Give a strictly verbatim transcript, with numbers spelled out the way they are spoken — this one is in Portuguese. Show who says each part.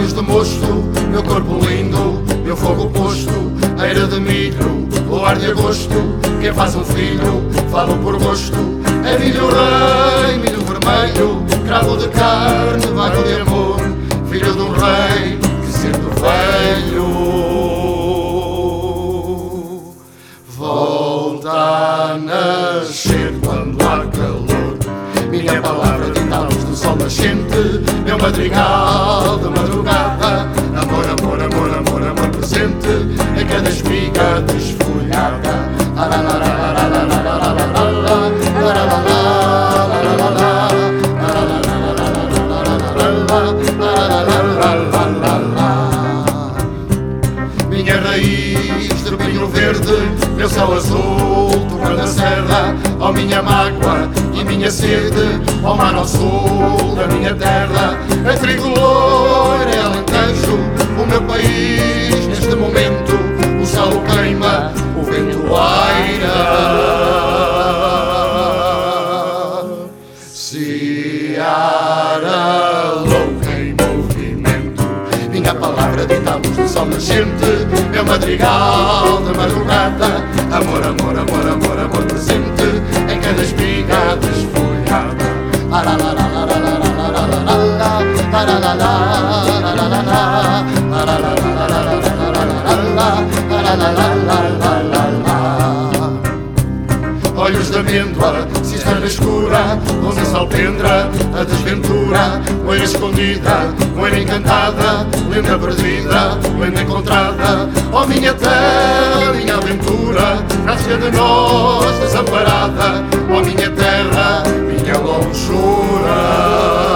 Speaker 1: olhos de mosto, meu corpo lindo, meu fogo posto, eira de milho, luar de agosto. Quem faz um filho, falo por gosto. É milho rei, milho vermelho, cravo de carne, vago de amor, filho de um rei que sendo velho volta a nascer quando há calor. Minha palavra dita à luz do sol nascente, meu madrigal de madrugada. Amor, amor, amor, amor, amor presente em cada espiga desfolhada. Minha raiz de pinho verde, meu céu azul, tocando a serra. Ó minha mágoa e minha sede, ó mar ao sul da minha terra. É trigo loiro, é alentejo, o meu país neste momento. O céu queima, o vento aira. Seara louca em movimento. Minha palavra dita à luz do sol nascente, meu madrigal de madrugada. Amor, amor, amor, amor, amor presente em cada espiga desfolhada. Olhos de amêndoa, cisterna escura, onde se alpendra a desventura. Moira escondida, moira encantada, lenda perdida, lenda encontrada. Ó minha terra, minha aventura, nasce de nós desamparada. Ó minha terra, minha longura.